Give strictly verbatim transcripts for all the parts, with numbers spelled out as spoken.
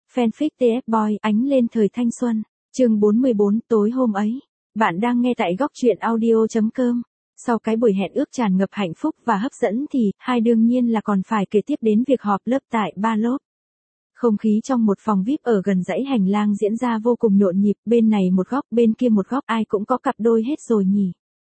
Fanfic tê ép Boy ánh lên thời thanh xuân. Chương bốn mươi bốn tối hôm ấy. Bạn đang nghe tại góc truyện audio chấm com. Sau cái buổi hẹn ước tràn ngập hạnh phúc và hấp dẫn thì, hai đương nhiên là còn phải kể tiếp đến việc họp lớp tại Ba Lốp. Không khí trong một phòng vi ai pi ở gần dãy hành lang diễn ra vô cùng nhộn nhịp, bên này một góc bên kia một góc ai cũng có cặp đôi hết rồi nhỉ.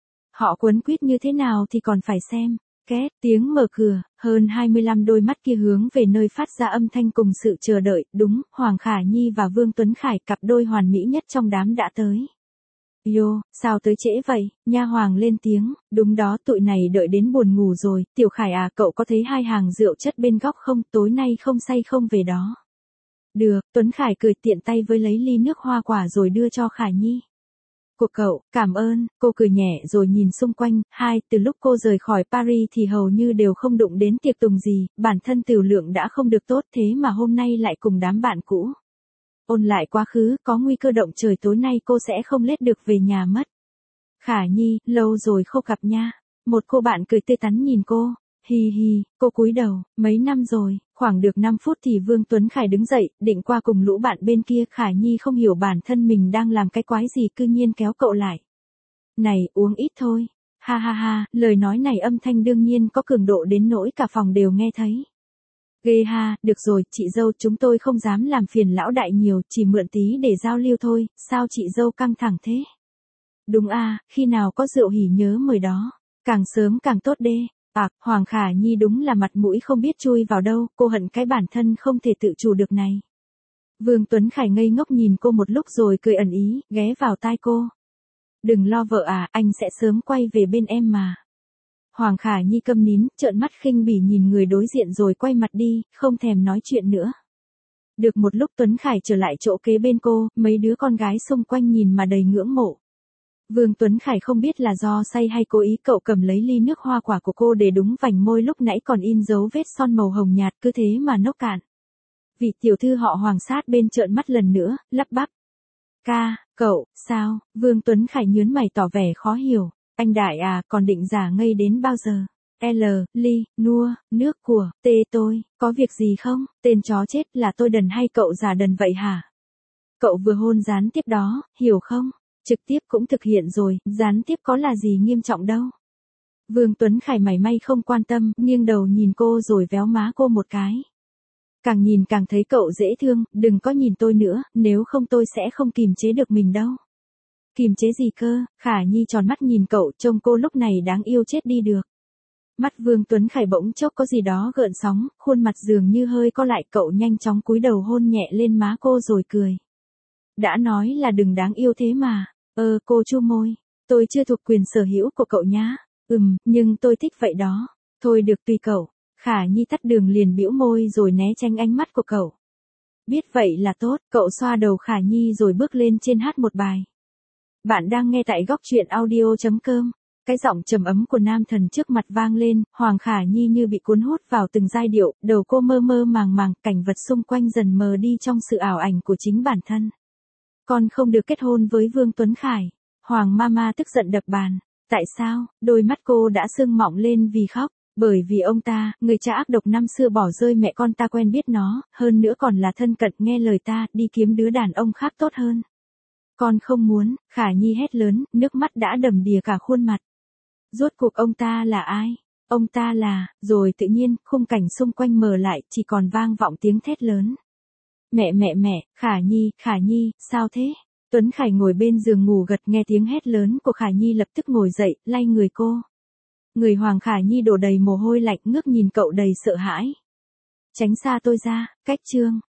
Họ quấn quýt như thế nào thì còn phải xem. Két, tiếng mở cửa, hơn hai mươi lăm đôi mắt kia hướng về nơi phát ra âm thanh cùng sự chờ đợi, đúng, Hoàng Khả Nhi và Vương Tuấn Khải cặp đôi hoàn mỹ nhất trong đám đã tới. Yo, sao tới trễ vậy, nha Hoàng lên tiếng, đúng đó tụi này đợi đến buồn ngủ rồi, Tiểu Khải à cậu có thấy hai hàng rượu chất bên góc không, tối nay không say không về đó. Được, Tuấn Khải cười tiện tay với lấy ly nước hoa quả rồi đưa cho Khả Nhi. Của cậu, cảm ơn, cô cười nhẹ rồi nhìn xung quanh, hai, từ lúc cô rời khỏi Paris thì hầu như đều không đụng đến tiệc tùng gì, bản thân tiểu lượng đã không được tốt thế mà hôm nay lại cùng đám bạn cũ. Ôn lại quá khứ, có nguy cơ động trời tối nay cô sẽ không lết được về nhà mất. Khả Nhi, lâu rồi không gặp nha. Một cô bạn cười tươi tắn nhìn cô. Hi hi, cô cúi đầu, mấy năm rồi, khoảng được năm phút thì Vương Tuấn Khải đứng dậy, định qua cùng lũ bạn bên kia. Khả Nhi không hiểu bản thân mình đang làm cái quái gì cư nhiên kéo cậu lại. Này, uống ít thôi. Ha ha ha, lời nói này âm thanh đương nhiên có cường độ đến nỗi cả phòng đều nghe thấy. Ghê ha, được rồi, chị dâu chúng tôi không dám làm phiền lão đại nhiều, chỉ mượn tí để giao lưu thôi, sao chị dâu căng thẳng thế? Đúng à, khi nào có rượu hỉ nhớ mời đó, càng sớm càng tốt đê. À, Hoàng Khả Nhi đúng là mặt mũi không biết chui vào đâu, cô hận cái bản thân không thể tự chủ được này. Vương Tuấn Khải ngây ngốc nhìn cô một lúc rồi cười ẩn ý, ghé vào tai cô. Đừng lo vợ à, anh sẽ sớm quay về bên em mà. Hoàng Khả Nhi câm nín, trợn mắt khinh bỉ nhìn người đối diện rồi quay mặt đi, không thèm nói chuyện nữa. Được một lúc Tuấn Khải trở lại chỗ kế bên cô, mấy đứa con gái xung quanh nhìn mà đầy ngưỡng mộ. Vương Tuấn Khải không biết là do say hay cố ý cậu cầm lấy ly nước hoa quả của cô để đúng vành môi lúc nãy còn in dấu vết son màu hồng nhạt cứ thế mà nốc cạn. Vị tiểu thư họ Hoàng sát bên trợn mắt lần nữa, lắp bắp. Ca, cậu, sao, Vương Tuấn Khải nhớn mày tỏ vẻ khó hiểu. Anh đại à, còn định giả ngây đến bao giờ? L, ly, nua, nước của, tê tôi, có việc gì không? Tên chó chết là tôi đần hay cậu giả đần vậy hả? Cậu vừa hôn gián tiếp đó, hiểu không? Trực tiếp cũng thực hiện rồi, gián tiếp có là gì nghiêm trọng đâu. Vương Tuấn Khải mảy may không quan tâm, nghiêng đầu nhìn cô rồi véo má cô một cái. Càng nhìn càng thấy cậu dễ thương, đừng có nhìn tôi nữa, nếu không tôi sẽ không kìm chế được mình đâu. Kìm chế gì cơ, Khả Nhi tròn mắt nhìn cậu, trông cô lúc này đáng yêu chết đi được. Mắt Vương Tuấn Khải bỗng chốc có gì đó gợn sóng, khuôn mặt dường như hơi co lại, cậu nhanh chóng cúi đầu hôn nhẹ lên má cô rồi cười. Đã nói là đừng đáng yêu thế mà, ơ cô chu môi, tôi chưa thuộc quyền sở hữu của cậu nhá, ừm, nhưng tôi thích vậy đó, thôi được tùy cậu. Khả Nhi tắt đường liền bĩu môi rồi né tránh ánh mắt của cậu. Biết vậy là tốt, cậu xoa đầu Khả Nhi rồi bước lên trên hát một bài. Bạn đang nghe tại góc truyện audio chấm com. Cái giọng trầm ấm của nam thần trước mặt vang lên, Hoàng Khả Nhi như bị cuốn hút vào từng giai điệu, đầu cô mơ mơ màng màng, cảnh vật xung quanh dần mờ đi trong sự ảo ảnh của chính bản thân. Con không được kết hôn với Vương Tuấn Khải. Hoàng Mama tức giận đập bàn. Tại sao? Đôi mắt cô đã sưng mọng lên vì khóc. Bởi vì ông ta, người cha ác độc năm xưa bỏ rơi mẹ con ta quen biết nó, hơn nữa còn là thân cận nghe lời ta, đi kiếm đứa đàn ông khác tốt hơn. Con không muốn, Khả Nhi hét lớn, nước mắt đã đầm đìa cả khuôn mặt. Rốt cuộc ông ta là ai? Ông ta là, rồi tự nhiên, khung cảnh xung quanh mờ lại, chỉ còn vang vọng tiếng thét lớn. Mẹ mẹ mẹ, Khả Nhi, Khả Nhi, sao thế? Tuấn Khải ngồi bên giường ngủ gật nghe tiếng hét lớn của Khả Nhi lập tức ngồi dậy, lay người cô. Người Hoàng Khả Nhi đổ đầy mồ hôi lạnh ngước nhìn cậu đầy sợ hãi. Tránh xa tôi ra, cách chương.